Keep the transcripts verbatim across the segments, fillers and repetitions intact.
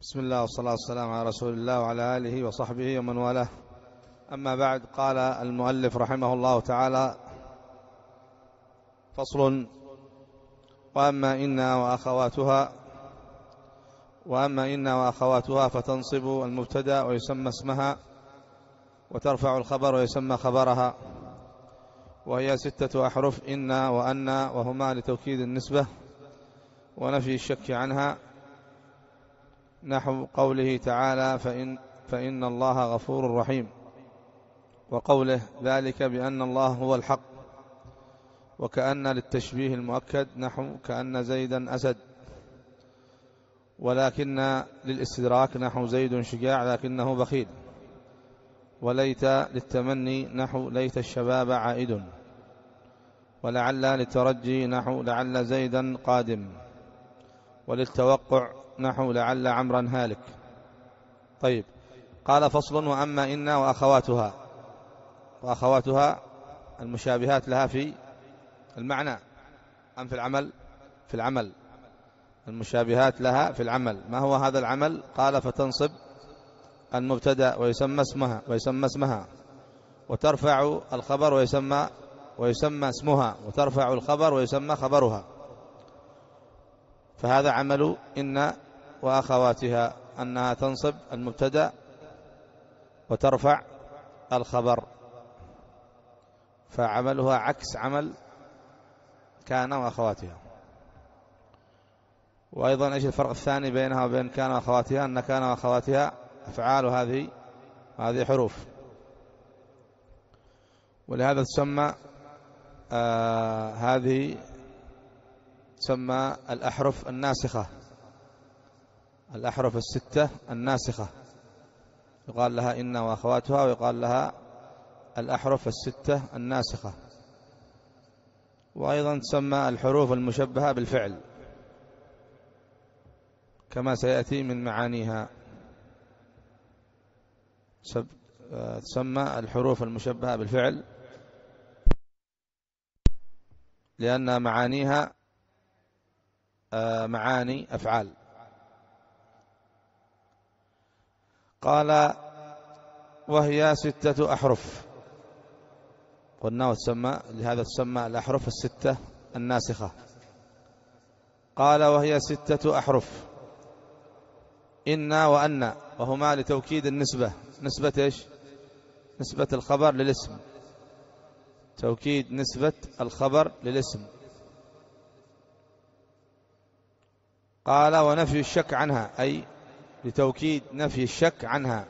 بسم الله والصلاة والسلام على رسول الله وعلى آله وصحبه ومن والاه. أما بعد، قال المؤلف رحمه الله تعالى: فصل: وأما إن وأخواتها وأما إن وأخواتها فتنصب المبتدأ ويسمى اسمها، وترفع الخبر ويسمى خبرها، وهي ستة أحرف: إن وأن، وهما لتوكيد النسبة ونفي الشك عنها، نحو قوله تعالى: فإن, فإن الله غفور رحيم، وقوله: ذلك بأن الله هو الحق، وكأن للتشبيه المؤكد، نحو كأن زيدا أسد، ولكن للاستدراك، نحو زيد شجاع لكنه بخيل، وليت للتمني، نحو ليت الشباب عائد، ولعل للترجي، نحو لعل زيدا قادم، وللتوقع، نحو لعل عمرا هالك. طيب، قال: فصل: وأما إن وأخواتها. وأخواتها المشابهات لها في المعنى أم في العمل؟ في العمل. المشابهات لها في العمل. ما هو هذا العمل؟ قال: فتنصب المبتدأ ويسمى اسمها ويسمى اسمها وترفع الخبر ويسمى ويسمى اسمها وترفع الخبر ويسمى خبرها. فهذا عمل إن وأخواتها، أنها تنصب المبتدأ وترفع الخبر، فعملها عكس عمل كان وأخواتها. وأيضا إيش الفرق الثاني بينها وبين كان وأخواتها؟ أن كان وأخواتها أفعال، هذه هذه حروف، ولهذا تسمى آه هذه تسمى الأحرف الناسخة، الأحرف الستة الناسخة، يقال لها إن وأخواتها، ويقال لها الأحرف الستة الناسخة. وأيضا تسمى الحروف المشبهة بالفعل، كما سيأتي من معانيها. تسمى الحروف المشبهة بالفعل لأن معانيها معاني أفعال. قال: وهي ستة أحرف. قلنا وتسمى لهذا تسمى الأحرف الستة الناسخة. قال: وهي ستة أحرف: إن وأن، وهما لتوكيد النسبة. نسبة إيش؟ نسبة الخبر للاسم، توكيد نسبة الخبر للاسم. قال: ونفي الشك عنها، أي لتوكيد نفي الشك عنها.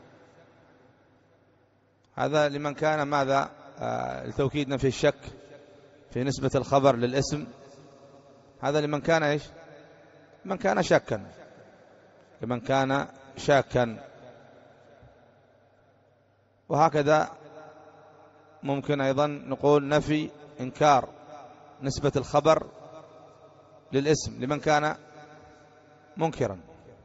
هذا لمن كان ماذا؟ آه لتوكيد نفي الشك في نسبة الخبر للاسم. هذا لمن كان إيش؟ من كان شاكا، لمن كان شاكا. وهكذا ممكن أيضا نقول نفي إنكار نسبة الخبر للاسم لمن كان منكرا.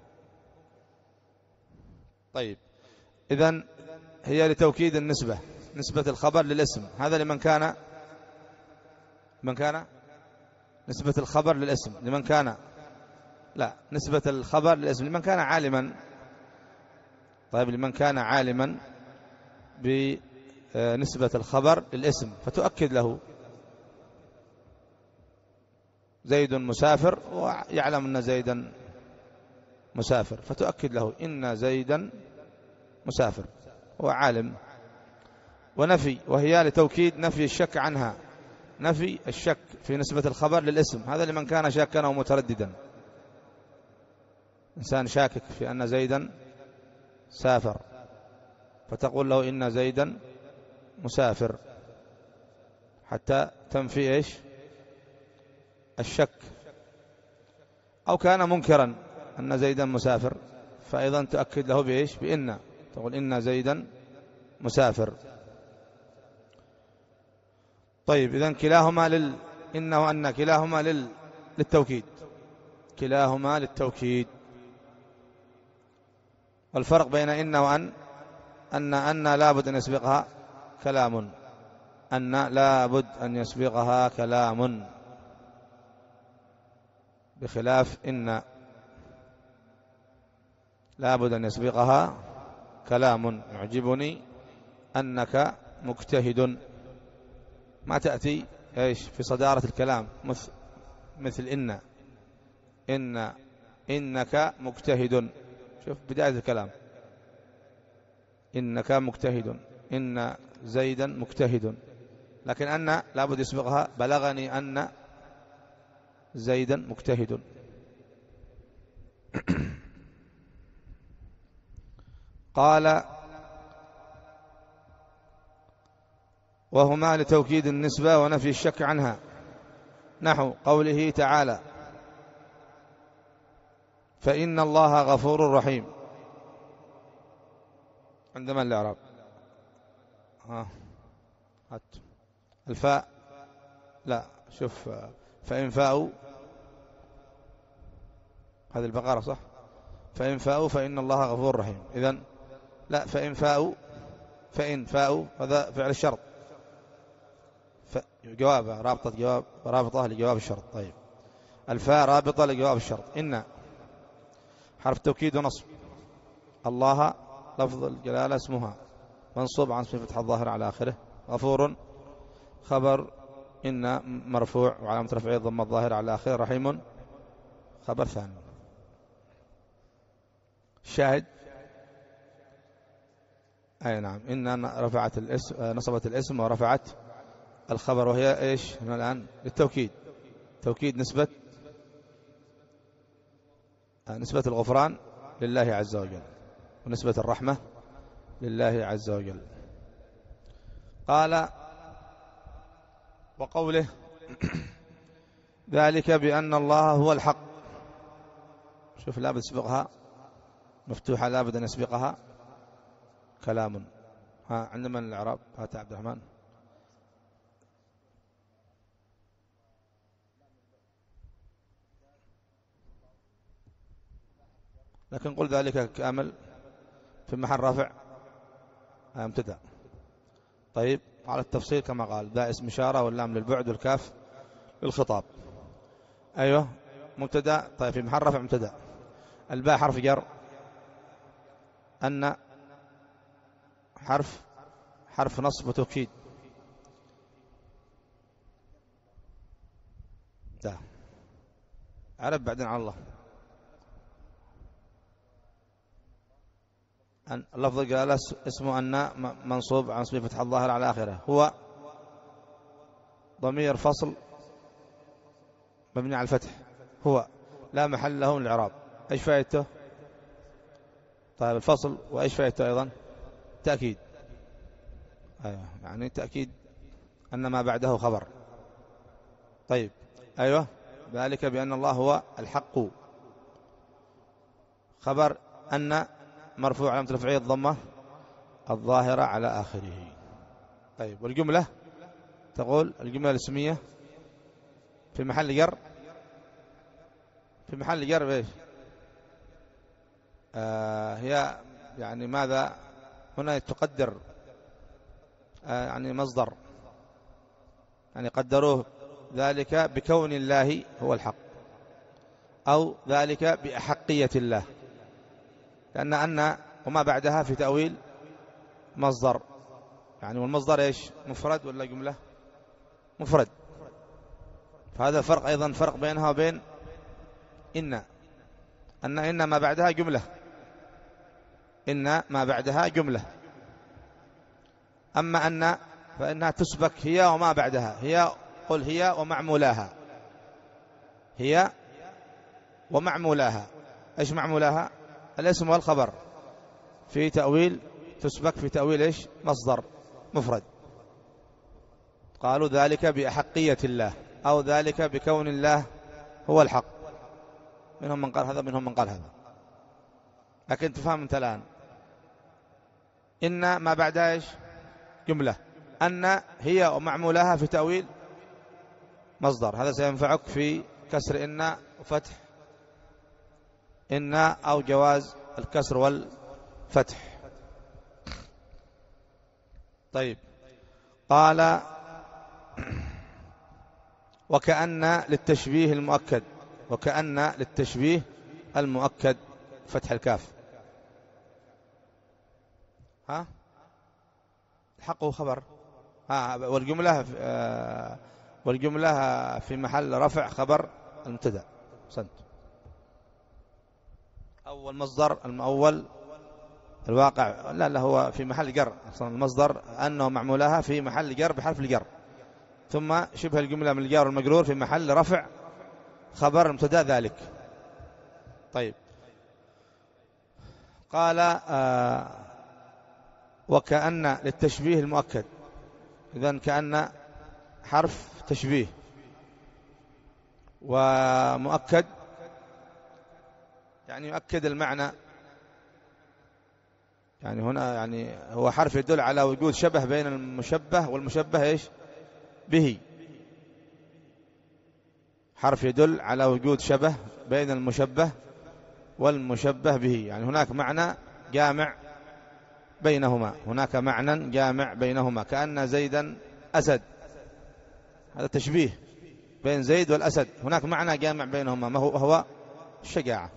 طيب، إذن هي لتوكيد النسبة، نسبة الخبر للاسم. هذا لمن كان من كان نسبة الخبر للاسم لمن كان لا نسبة الخبر للاسم لمن كان عالما. طيب، لمن كان عالما بنسبة الخبر للاسم فتؤكد له. زيد مسافر، ويعلم أن زيدا مسافر، فتؤكد له إن زيدا مسافر، هو عالم. ونفي، وهي لتوكيد نفي الشك عنها، نفي الشك في نسبة الخبر للاسم. هذا لمن كان شاكا أو مترددا. إنسان شاكك في أن زيدا سافر، فتقول له إن زيدا مسافر، حتى تنفي إيش؟ الشك. أو كان منكرا أن زيدا مسافر، فأيضا تؤكد له بإيش؟ بإن، تقول إن زيدا مسافر. طيب، إذن كلاهما لل إن وأن كلاهما لل... للتوكيد، كلاهما للتوكيد. والفرق بين إن وأن أن أن لابد أن يسبقها كلام، أن لابد أن يسبقها كلام، بخلاف إن. لابد أن يسبقها كلام. يعجبني أنك مجتهد، ما تأتي إيش في صدارة الكلام مثل, مثل إن إن إنك مجتهد. شوف بداية الكلام، إنك مجتهد، إن زيدا مجتهد. لكن أن لابد يسبقها بلغني أن زيدا مجتهد. قال وهما لتوكيد النسبة ونفي الشك عنها، نحو قوله تعالى فإن الله غفور رحيم. عندما الإعراب ها هات الفاء، لا شوف فإن فاءوا، هذه البقرة صح، فإن فاءوا فإن الله غفور رحيم. إذن لا، فإن فاءوا، فإن فاءوا هذا فعل الشرط، جواب رابطة جواب رابطة لجواب الشرط. طيب الفاء رابطة لجواب الشرط. إن حرف توكيد ونصب، الله لفظ الجلالة اسمها منصوب عن اسم فتح الظاهر على آخره، غفور خبر إن مرفوع وعلامة رفعه الضمة الظاهر على آخره، رحيم خبر ثاني. شاهد أي نعم، إن رفعت الاسم، نصبت الاسم ورفعت الخبر، وهي إيش هنا الآن للتوكيد، توكيد نسبة نسبة الغفران لله عز وجل ونسبة الرحمة لله عز وجل. قال وقوله ذلك بأن الله هو الحق. شوف لابد يسبقها مفتوحة، لابد أن يسبقها كلام. ها عندما الإعراب هات عبد الرحمن. لكن قل ذلك كامل في محل رفع مبتدأ. طيب على التفصيل كما قال، ذا اسم إشارة واللام للبعد والكاف للخطاب. أيوه مبتدأ. طيب في محل رفع مبتدأ. الباء حرف جر، أن حرف حرف نصب وتوكيد. ده عرب بعدين على الله. اللفظ قال اسمه أن منصوب عن اسم فتح الظاهر على آخره، هو ضمير فصل مبني على الفتح، هو لا محل له من الإعراب. ايش فائدته؟ طيب الفصل، وايش فائدته ايضا؟ تأكيد. ايوه يعني تأكيد ان ما بعده خبر. طيب ايوه ذلك بأن الله هو الحق، خبر أن مرفوع علامة رفعه الضمة الظاهرة على آخره. طيب والجملة تقول الجملة الاسمية في محل جر، في محل جر ايش؟ آه هي يعني ماذا هنا تقدر؟ آه يعني مصدر، يعني قدروه ذلك بكون الله هو الحق، أو ذلك بأحقية الله، لأن أن وما بعدها في تأويل مصدر، يعني والمصدر إيش؟ مفرد ولا جملة؟ مفرد. فهذا فرق أيضا، فرق بينها وبين إن أن إن ما بعدها جملة، إن ما بعدها جملة. أما أن فإنها تسبك هي وما بعدها، هي قل هي ومعمولاها، هي ومعمولاها. إيش معمولاها؟ الاسم والخبر. في تأويل تسبك في تأويل إيش؟ مصدر مفرد. قالوا ذلك بأحقية الله، أو ذلك بكون الله هو الحق. منهم من قال هذا، منهم من قال هذا، لكن تفهم أنت الآن إن ما بعدها إيش؟ جملة. أن هي ومعمولها في تأويل مصدر. هذا سينفعك في كسر إن وفتح إن، أو جواز الكسر والفتح. طيب قال وكأن للتشبيه المؤكد، وكأن للتشبيه المؤكد فتح الكاف. ها الحق خبر، ها والجملة آه والجملة في محل رفع خبر المبتدا. أحسنت. أول مصدر المؤول الواقع لا لا هو في محل جر، أصلا المصدر أنه معمولها في محل جر بحرف الجر، ثم شبه الجملة من الجار والمجرور في محل رفع خبر المبتدا ذلك. طيب قال آه وكأن للتشبيه المؤكد، إذن كأن حرف تشبيه ومؤكد يعني يؤكد المعنى، يعني هنا يعني هو حرف يدل على وجود شبه بين المشبه والمشبه إيش به، حرف يدل على وجود شبه بين المشبه والمشبه به، يعني هناك معنى جامع بينهما، هناك معنى جامع بينهما. كأن زيدا أسد، هذا تشبيه بين زيد والأسد، هناك معنى جامع بينهما ما هو هو الشجاعة.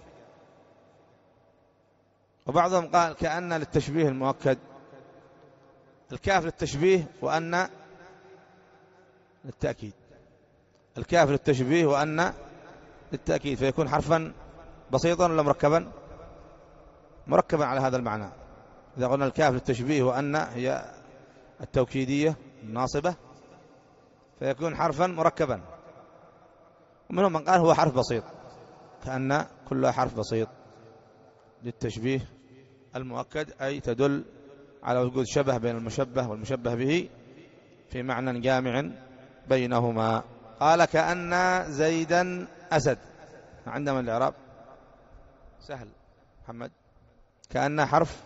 وبعضهم قال كأن للتشبيه المؤكد، الكاف للتشبيه وأن للتأكيد، الكاف للتشبيه وأن للتأكيد، فيكون حرفا بسيطا ولا مركبا؟ مركبا على هذا المعنى. إذا قلنا الكاف للتشبيه وأن هي التوكيدية الناصبة فيكون حرفا مركبا. ومنهم من قال هو حرف بسيط، كأن كلها حرف بسيط للتشبيه المؤكد، أي تدل على وجود شبه بين المشبه والمشبه به في معنى جامع بينهما. قال كأن زيدا أسد، عندما الإعراب سهل محمد، كأن حرف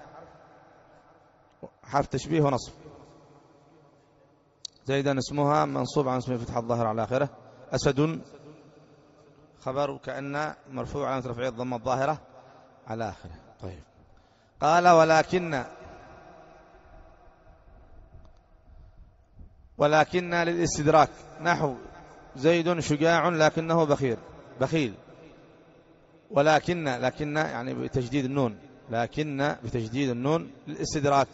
حرف تشبيه ونصب، زيدا اسمها منصوب عن اسمه فتح الظاهر على آخره، أسد خبر كأن مرفوع على رفعه الضمة الظاهرة على آخره. طيب قال ولكن ولكن للاستدراك نحو زيد شجاع لكنه بخيل بخيل ولكن لكن يعني بتجديد النون، لكن بتجديد النون للاستدراك،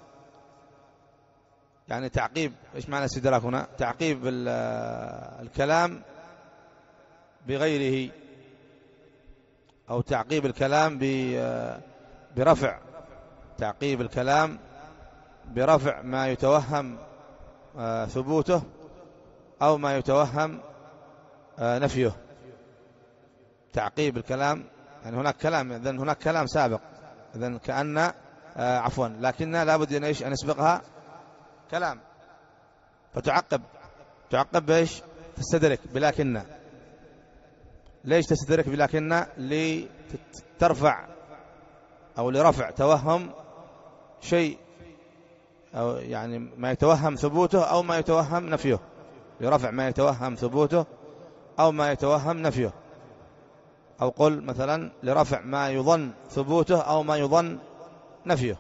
يعني تعقيب. إيش معنى الاستدراك هنا؟ تعقيب الكلام بغيره، أو تعقيب الكلام برفع، تعقيب الكلام برفع ما يتوهم ثبوته أو ما يتوهم نفيه. تعقيب الكلام يعني هناك كلام، إذن هناك كلام سابق، إذن كأن عفوا لكن لابد أن إيش أن يسبقها كلام، فتعقب تعقب بإيش؟ تستدرك بلكن. ليش تستدرك بلكن؟ لترفع أو لرفع توهم شيء، أو يعني ما يتوهم ثبوته أو ما يتوهم نفيه، لرفع ما يتوهم ثبوته أو ما يتوهم نفيه، أو قل مثلا لرفع ما يظن ثبوته أو ما يظن نفيه،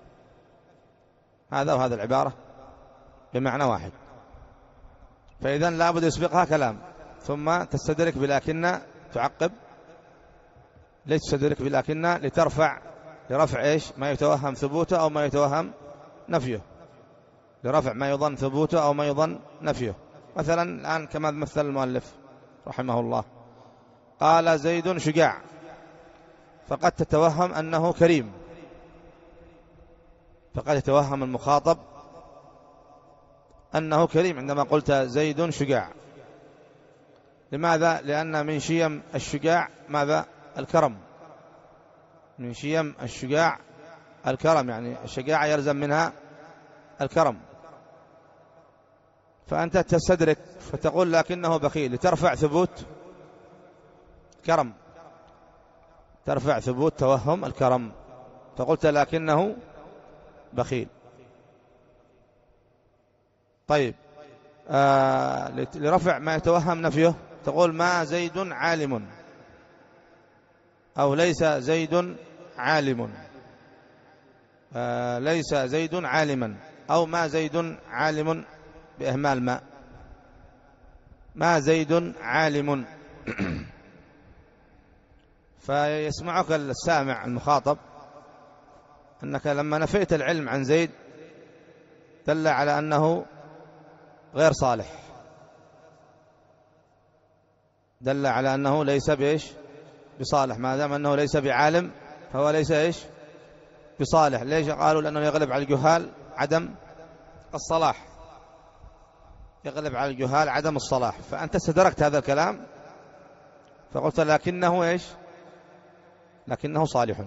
هذا وهذا العبارة بمعنى واحد. فإذا لابد يسبقها كلام ثم تستدرك بلكن تعقب. ليش تستدرك بلكن؟ لترفع لرفع إيش؟ ما يتوهم ثبوته أو ما يتوهم نفيه، لرفع ما يظن ثبوته أو ما يظن نفيه. مثلا الآن كما مثل المؤلف رحمه الله قال زيد شجاع، فقد تتوهم أنه كريم، فقد يتوهم المخاطب أنه كريم عندما قلت زيد شجاع. لماذا؟ لأن من شيم الشجاع ماذا؟ الكرم، من شيم الشجاع الكرم، يعني الشجاعة يلزم منها الكرم. فأنت تستدرك فتقول لكنه بخيل لترفع ثبوت كرم، ترفع ثبوت توهم الكرم، فقلت لكنه بخيل. طيب آه لرفع ما يتوهم نفيه تقول ما زيد عالم، أو ليس زيد عالم، آه ليس زيد عالما، أو ما زيد عالم بإهمال ما، ما زيد عالم. فيسمعك السامع المخاطب أنك لما نفيت العلم عن زيد دل على أنه غير صالح، دل على أنه ليس بإيش بصالح، ما دام أنه ليس بعالم فهو ليس إيش بصالح. ليش؟ قالوا لأنه يغلب على الجهال عدم الصلاح، يغلب على الجهال عدم الصلاح. فأنت استدركت هذا الكلام فقلت لكنه إيش لكنه صالح،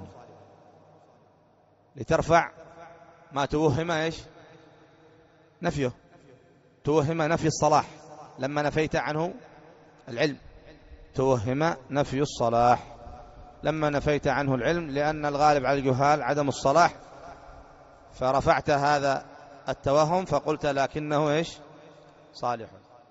لترفع ما توهم إيش نفيه، توهم نفي الصلاح لما نفيت عنه العلم، توهم نفي الصلاح لما نفيت عنه العلم، لأن الغالب على الجهال عدم الصلاح، فرفعت هذا التوهم فقلت لكنه إيش صالح.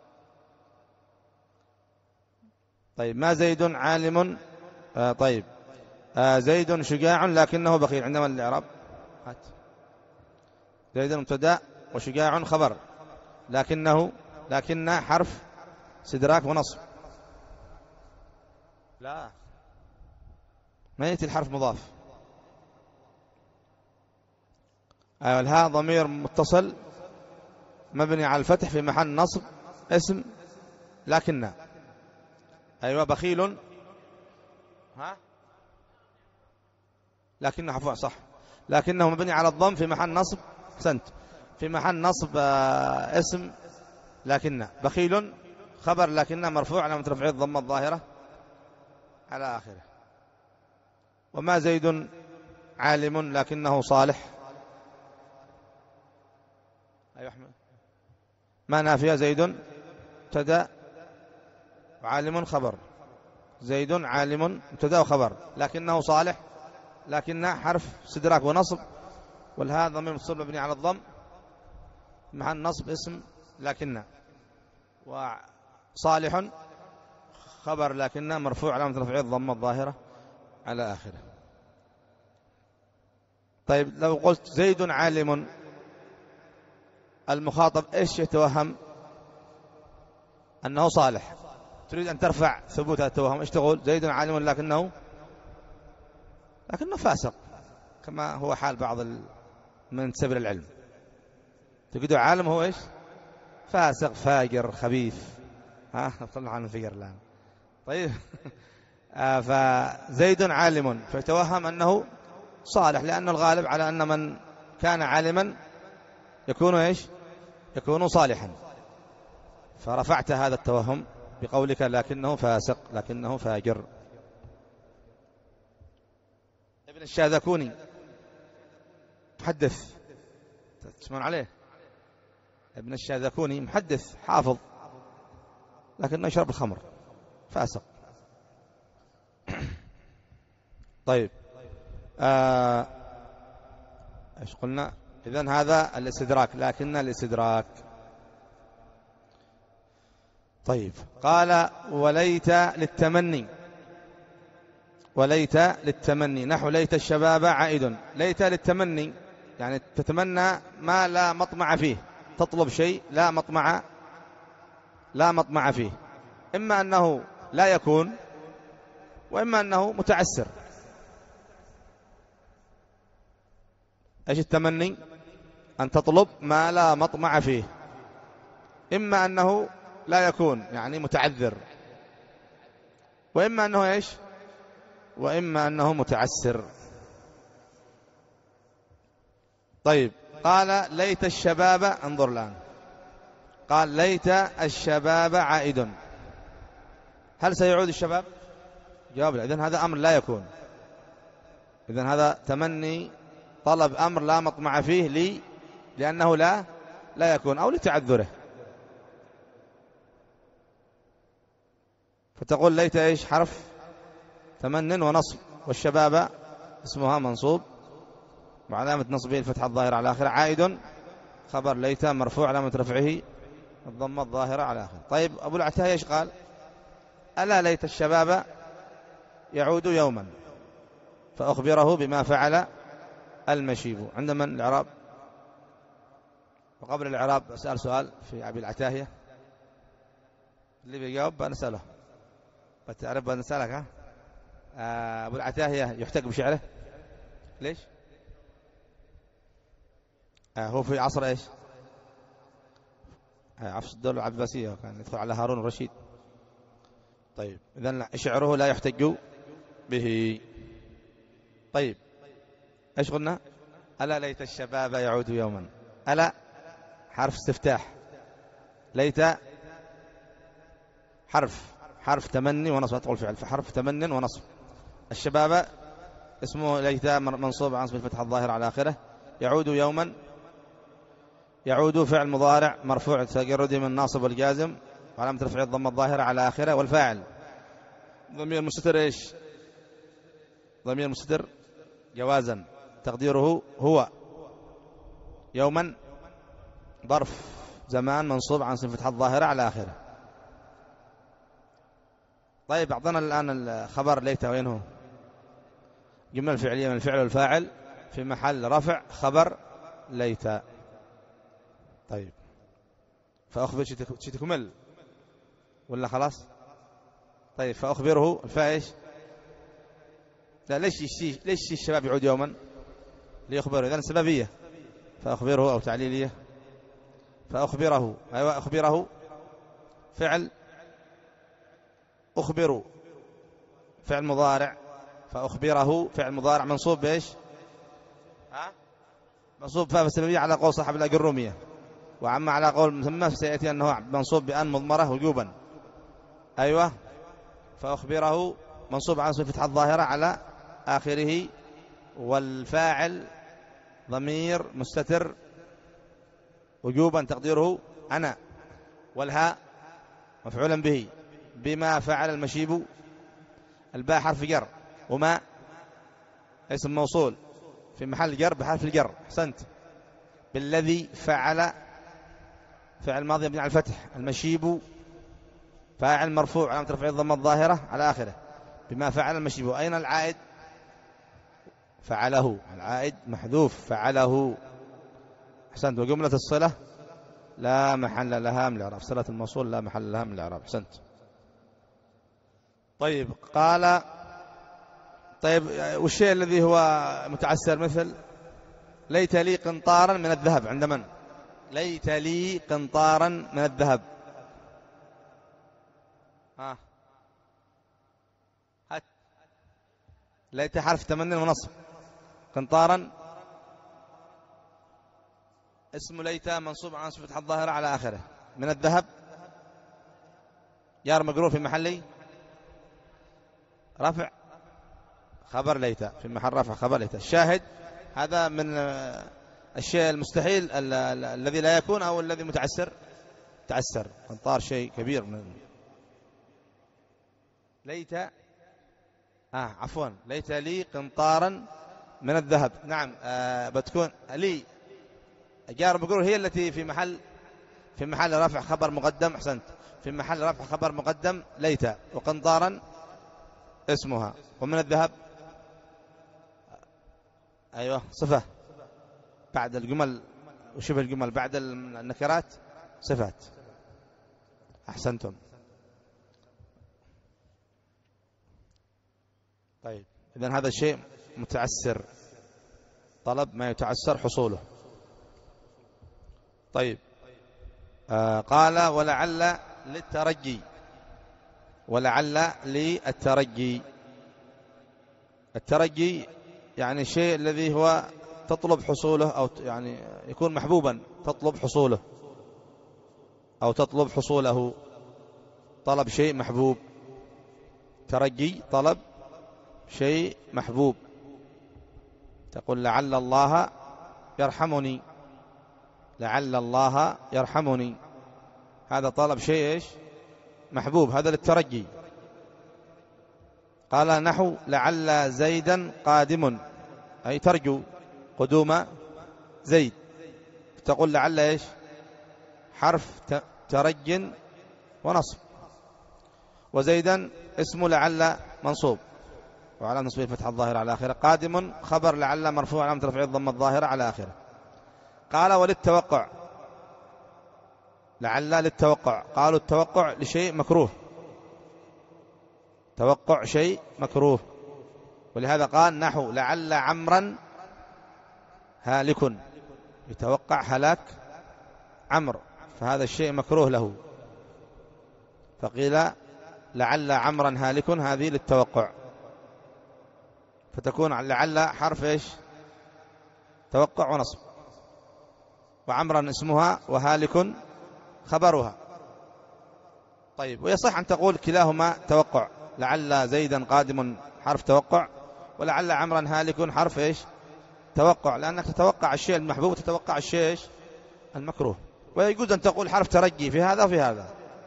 طيب ما زيد عالم؟ آه طيب آه زيد شجاع لكنه بخيل، عندما الإعراب هات زيد مبتدأ وشجاع خبر، لكنه لكن حرف استدراك ونصب، لا ما يأتي الحرف مضاف. آه الهاء ضمير متصل مبني على الفتح في محل نصب اسم لكن. أيوة بخيل ها لكن حفوع صح، لكنه مبني على الضم في محل نصب سنت في محل نصب آه اسم لكن. بخيل خبر لكن مرفوع على رفعه الضمة الظاهرة على آخره. وما زيد عالم لكنه صالح. أيوة أحمد ما نافية زيد مبتدأ وعالم خبر، زيد عالم مبتدأ وخبر لكنه صالح، لكن حرف استدراك ونصب، والهاء ضمير متصل مبني على الضم محل نصب اسم لكن. وصالح خبر لكن مرفوع علامة رفعه الضمة الظاهرة على آخره. طيب لو قلت زيد عالم، المخاطب إيش يتوهم؟ أنه صالح، تريد أن ترفع ثبوت التوهم إيش تقول؟ زيد عالم لكنه لكنه فاسق، كما هو حال بعض من سبر العلم، تقول عالم هو إيش فاسق فاجر خبيث، ها طلع عن الفجر الآن. طيب آه فزيد عالم فيتوهم أنه صالح، لأن الغالب على أن من كان عالما يكون إيش يكون صالحا، فرفعت هذا التوهم بقولك لكنه فاسق لكنه فاجر. ابن الشاذكوني محدث تسمعون عليه، ابن الشاذكوني محدث حافظ لكنه يشرب الخمر فاسق. طيب آه ايش قلنا؟ إذن هذا الاستدراك، لكن الاستدراك. طيب قال وليت للتمني، وليت للتمني نحو ليت الشباب عائد. ليت للتمني يعني تتمنى ما لا مطمع فيه، تطلب شيء لا مطمع لا مطمع فيه، إما أنه لا يكون وإما أنه متعسر. ايش التمني؟ أن تطلب ما لا مطمع فيه، إما أنه لا يكون يعني متعذر، وإما أنه إيش وإما أنه متعسر. طيب قال ليت الشباب، انظر الآن، قال ليت الشباب عائد، هل سيعود الشباب؟ جواب لا. إذن هذا أمر لا يكون، إذن هذا تمني طلب أمر لا مطمع فيه لي لأنه لا لا يكون أو لتعذره، فتقول ليت إيش حرف تمن ونصب، والشباب اسمها منصوب وعلامة نصبه الفتحة الظاهرة على آخر، عائد خبر ليت مرفوع علامة رفعه الضمة الظاهرة على آخر. طيب أبو العتاهية إيش قال؟ ألا ليت الشباب يعود يوما فأخبره بما فعل المشيب. عندما الإعراب، وقبل الإعراب أسأل سؤال في أبي العتاهية، اللي بيجاوب بنسأله، بتعرف بنسألك ها؟ أبو العتاهية يحتج بشعره ليش؟ آه هو في عصر إيش؟ آه عصر الدولة العباسية، كان يدخل على هارون الرشيد. طيب إذن شعره لا يحتج به. طيب إيش قلنا؟ ألا ليت الشباب يعود يوما. ألا حرف استفتاح، ليت حرف حرف تمني ونصب، تقول فعل فحرف تمن ونصب. الشباب اسمه ليت منصوب عن اسم الفتح الظاهر على آخره. يعود يوما، يعود فعل مضارع مرفوع تجرده من الناصب والجازم وعلامة رفعه الضمة الظاهرة على آخره. والفاعل ضمير مستتر إيش؟ ضمير مستتر جوازا تقديره هو. يوما ظرف زمان منصوب عن اسم الفتح الظاهرة على آخره. طيب أعطنا الآن الخبر ليت وين هو؟ جملة الفعلية من الفعل والفاعل في محل رفع خبر ليت. طيب فأخبر شي تكمل ولا خلاص؟ طيب فأخبره الفاء إيش؟ لا ليش ليش الشباب يعود يوما؟ ليخبره، إذن سببية. فأخبره أو تعليلية. فأخبره، أيوة أخبره فعل، أخبروا فعل مضارع، فأخبره فعل مضارع منصوب بإيش؟ ها؟ منصوب فاء السببية على قول صاحب الأجرومية، وعما على قول مسمى سيأتي أنه منصوب بأن مضمرة وجوبا. أيوة فأخبره منصوب عن اسم فتح الظاهرة على آخره. والفاعل ضمير مستتر وجوبا تقديره أنا. والهاء مفعولا به بما فعل المشيب. الباء حرف جر، وما اسم موصول في محل جر بحرف الجر. أحسنت. بالذي فعل فعل ماضي مبني على الفتح. المشيب فاعل مرفوع علامة رفعه الضمة الظاهرة على آخره. بما فعل المشيب. أين العائد؟ فعله. العائد محذوف فعله. أحسنت. وجملة الصلة لا محل لها من الإعراب. صلة الموصول لا محل لها من الإعراب. أحسنت. طيب قال طيب والشيء الذي هو متعسر مثل ليت لي قنطارا من الذهب عند من؟ ليت لي قنطارا من الذهب. ها هات. ليت حرف تمني ونصب. قنطارا اسم ليت منصوب عن فتح الظاهرة على آخره. من الذهب جار مجرور في محل رفع خبر ليت في محل رفع خبر ليت. الشاهد هذا من الشيء المستحيل الذي لا يكون أو الذي متعسر. تعسر قنطار شيء كبير من ليت. آه عفوا ليت لي قنطارا من الذهب. نعم آه بتكون لي جار مجرور هي التي في محل في محل رفع خبر مقدم. أحسنت. في محل رفع خبر مقدم ليت. وقنطارا اسمها. ومن الذهب أيوة صفة بعد الجمل وشبه الجمل بعد النكرات صفات. أحسنتم. طيب إذن هذا الشيء متعسر. طلب ما يتعسر حصوله. طيب آه قال ولعل للترجي. ولعل للترجي. الترجي يعني الشيء الذي هو تطلب حصوله أو يعني يكون محبوبا تطلب حصوله أو تطلب حصوله. طلب شيء محبوب. ترجي طلب شيء محبوب. تقول لعل الله يرحمني. لعل الله يرحمني. هذا طلب شيء إيش؟ محبوب. هذا للترجي. قال نحو لعل زيدا قادم، أي ترجو قدوم زيد. تقول لعل إيش؟ حرف ترج ونصب. وزيدا اسم لعل منصوب وعلامة نصبه الفتحة الظاهرة على آخره. قادم خبر لعل مرفوع علامة رفعه الضمة الظاهرة على آخره. قال وللتوقع. لعل للتوقع. قالوا التوقع لشيء مكروه. توقع شيء مكروه. ولهذا قال نحو لعل عمرا هالك. يتوقع هلاك عمرو، فهذا الشيء مكروه له. فقيل لعل عمرا هالك، هذه للتوقع، فتكون لعل حرف إيش؟ توقع ونصب، وعمرا اسمها وهالك خبرها. طيب، ويصح أن تقول كلاهما توقع، لعل زيدا قادم حرف توقع، ولعل عمرا هالك حرف إيش؟ توقع، لأنك تتوقع الشيء المحبوب وتتوقع الشيء إيش؟ المكروه. ويجوز أن تقول حرف ترجي في هذا وفي هذا.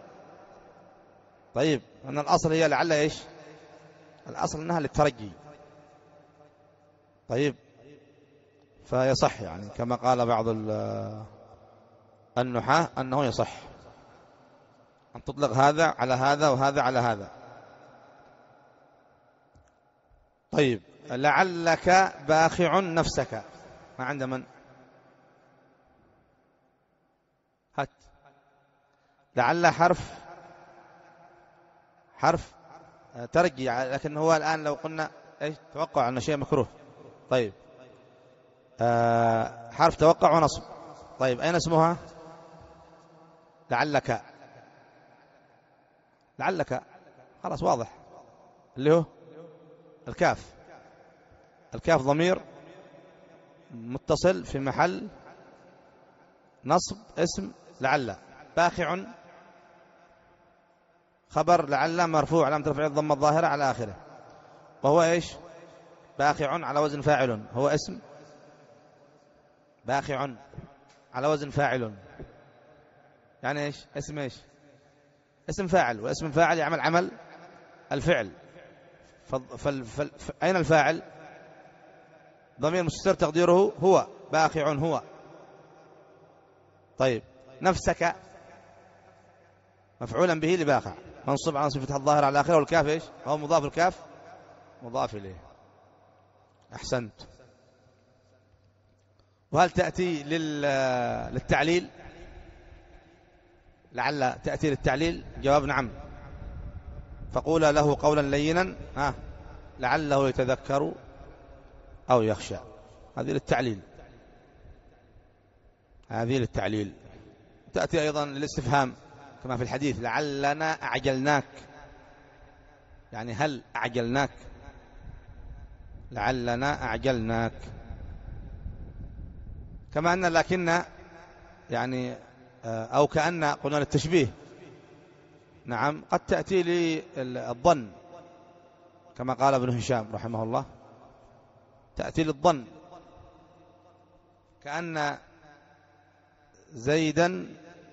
طيب، أن الأصل هي لعل إيش؟ الأصل أنها للترجي. طيب، فيصح يعني كما قال بعض النحاة أنه يصح أن تطلق هذا على هذا وهذا على هذا. طيب، لعلك باخع نفسك، ما عند من؟ هات. لعل حرف حرف ترجي، لكن هو الآن لو قلنا ايش؟ توقع أن شيء مكروه. طيب، آه حرف توقع ونصب. طيب، أين اسمها؟ لعلك. لعلك خلاص واضح، اللي هو الكاف. الكاف ضمير متصل في محل نصب اسم لعل. باخع خبر لعل مرفوع علامة رفعه الضمة الظاهرة على آخره، وهو إيش؟ باخع على وزن فاعل، هو اسم باخع على وزن فاعل، يعني إيش؟ اسم إيش؟ اسم فاعل، واسم فاعل يعمل عمل الفعل. فال... فال... ف... أين الفاعل؟ ضمير مستتر تقديره هو، باخع هو. طيب، نفسك مفعولا به لباخع، منصوب على صفة الظاهر على آخره، والكاف إيش؟ هو مضاف، الكاف مضاف إليه. أحسنت. وهل تأتي لل... للتعليل؟ لعل تأتي للتعليل؟ جواب نعم. فقول له قولا لينا ها لعله يتذكر أو يخشى، هذه للتعليل، هذه للتعليل. تأتي أيضا للاستفهام كما في الحديث، لعلنا أعجلناك، يعني هل أعجلناك؟ لعلنا أعجلناك. كما أن لكن يعني أو كأن قلنا للتشبيه، نعم قد تأتي للظن كما قال ابن هشام رحمه الله، تأتي للظن، كأن زيدا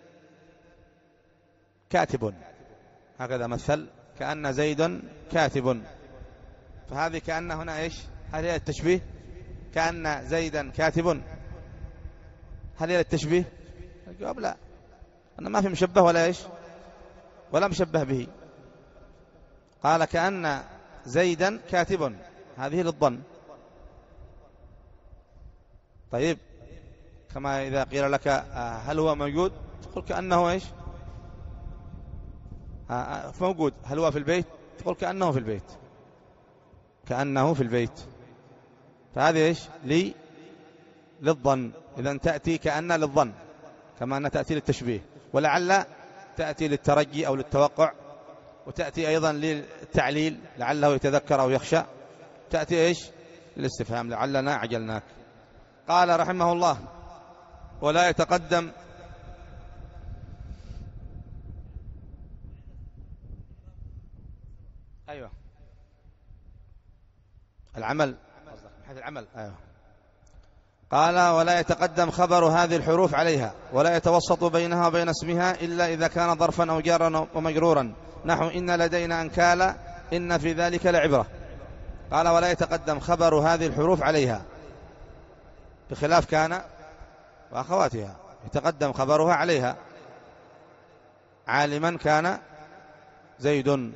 كاتب، هكذا مثل، كأن زيدا كاتب. فهذه كأن هنا إيش؟ هل هي التشبيه؟ كأن زيدا كاتب، هل هي التشبيه؟ الجواب لا، أنا ما في مشبه ولا إيش ولا مشبه به. قال كأن زيدا كاتب، هذه للظن. طيب، كما إذا قيل لك هل هو موجود؟ تقول كأنه إيش؟ موجود. هل هو في البيت؟ تقول كأنه في البيت، كأنه في البيت. فهذه إيش؟ لي للظن. إذن تأتي كأن للظن، كما أن تأتي للتشبيه، ولعل تأتي للترجي أو للتوقع، وتأتي أيضا للتعليل، لعله يتذكر أو يخشى. تأتي إيش؟ للاستفهام، لعلنا أعجلناك. قال رحمه الله: ولا يتقدم أيوة العمل، من حيث العمل. أيوة. قال: ولا يتقدم خبر هذه الحروف عليها، ولا يتوسط بينها وبين اسمها إلا إذا كان ظرفا أو جارا ومجرورا، نحو إن لدينا أنكالا إن في ذلك لعبرة. قال: ولا يتقدم خبر هذه الحروف عليها، بخلاف كان وأخواتها، يتقدم خبرها عليها. عالما كان زيد،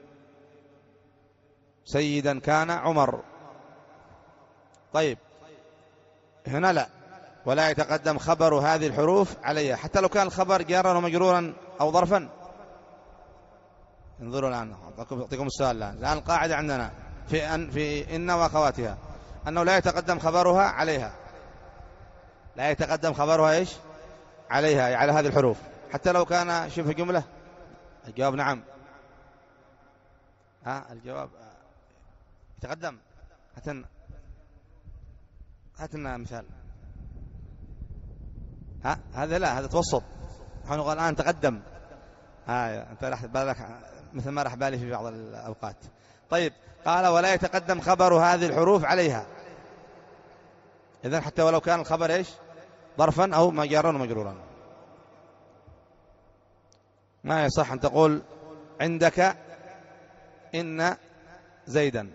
سيدا كان عمر. طيب، هنا لا، ولا يتقدم خبر هذه الحروف عليها، حتى لو كان الخبر جارا ومجرورا أو ظرفا. انظروا الآن، أعطيكم السؤال الآن. الآن القاعدة عندنا في أن في إن وأخواتها أنه لا يتقدم خبرها عليها، لا يتقدم خبرها إيش عليها، على هذه الحروف، حتى لو كان شبه جملة. الجواب نعم. ها الجواب يتقدم. هاتن هاتنا مثال. ها هذا لا، هذا توسط. نحن نقول الآن تقدم. ها أنت راح بالك مثل ما راح بالي في بعض الأوقات. طيب قال ولا يتقدم خبر هذه الحروف عليها. إذن حتى ولو كان الخبر إيش ظرفا أو مجرا ومجرورا، ما يصح أن تقول عندك إن زيدا،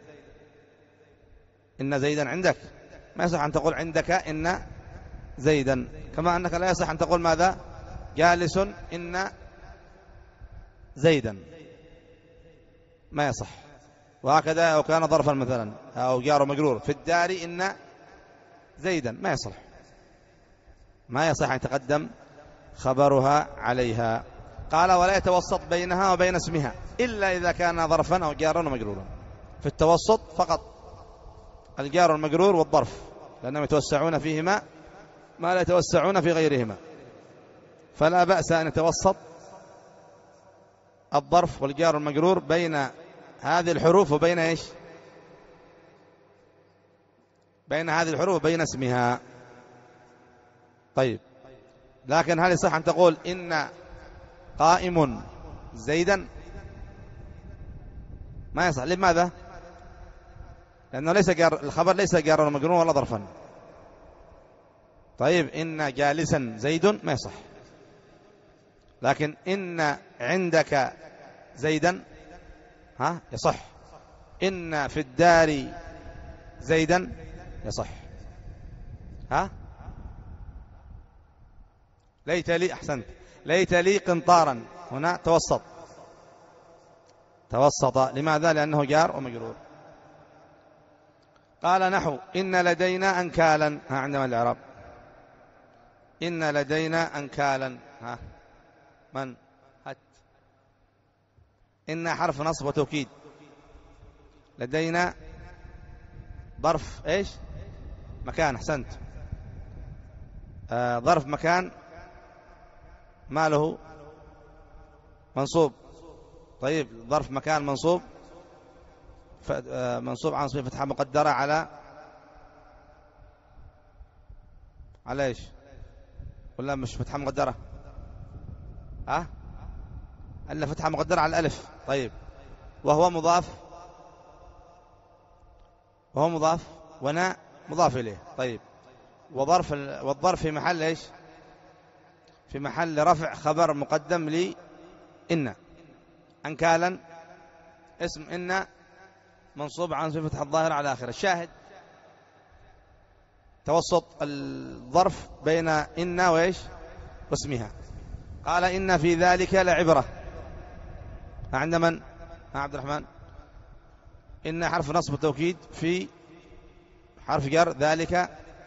إن زيدا عندك، ما يصح أن تقول عندك إن زيدا. كما أنك لا يصح أن تقول ماذا جالس إن زيدا، ما يصح. وهكذا لو كان ظرفا مثلا أو جار مجرور في الدار إن زيدا، ما يصح، ما يصح أن يتقدم خبرها عليها. قال ولا يتوسط بينها وبين اسمها إلا إذا كان ظرفا أو جارا ومجرورا. في التوسط فقط الجار والمجرور والظرف، لأنهم يتوسعون فيهما ما لا يتوسعون في غيرهما، فلا بأس أن يتوسط الظرف والجار والمجرور بين هذه الحروف وبين إيش بين هذه الحروف وبين اسمها. طيب لكن هل يصح أن تقول إن قائم زيدا؟ ما يصح. لماذا؟ لأنه ليس جار، الخبر ليس جارا ومجرورا ولا ظرفا. طيب إن جالسا زيد ما يصح، لكن إن عندك زيدا ها يصح. إن في الدار زيدا يصح. ها ليت لي، أحسنت، ليت لي قنطارا، هنا توسط، توسط. لماذا؟ لأنه جار ومجرور. قال نحو إن لدينا أنكالا. ها عندما الإعراب إن لدينا أنكالا، ها من هت إن حرف نصب وتوكيد، لدينا ظرف إيش مكان، أحسنت، آه ظرف مكان ما له منصوب. طيب ظرف مكان منصوب، آه منصوب عن صفة فتحة مقدرة على على إيش ولا مش فتحة مقدرة؟ ها ألا فتحة مقدرة على الألف. طيب وهو مضاف، وهو مضاف ونا مضاف إليه. طيب وظرف، والظرف في محل إيش في محل رفع خبر مقدم لي إن. أنكالا اسم إن منصوب عن صفة الظاهر على آخر. الشاهد توسط الظرف بين إن وإيش واسمها. قال إن في ذلك لعبرة. عند من؟ عبد الرحمن. إن حرف نصب توكيد في حرف جر، ذلك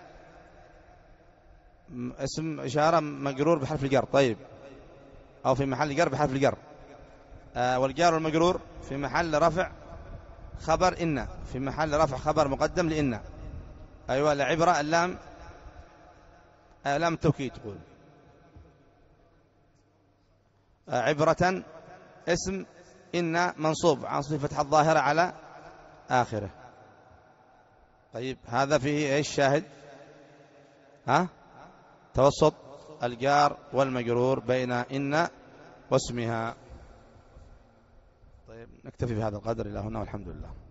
اسم إشارة مجرور بحرف الجر. طيب أو في محل جر بحرف الجر. آه والجار والمجرور في محل رفع خبر إن، في محل رفع خبر مقدم لإن. أيوة لعبرة، اللام آه لام التوكيد تقول. آه عبرة اسم إن منصوب عن صفة الظاهرة على آخره. طيب هذا فيه إيش شاهد؟ ها توسط الجار والمجرور بين إن واسمها. طيب نكتفي بهذا القدر إلى هنا والحمد لله.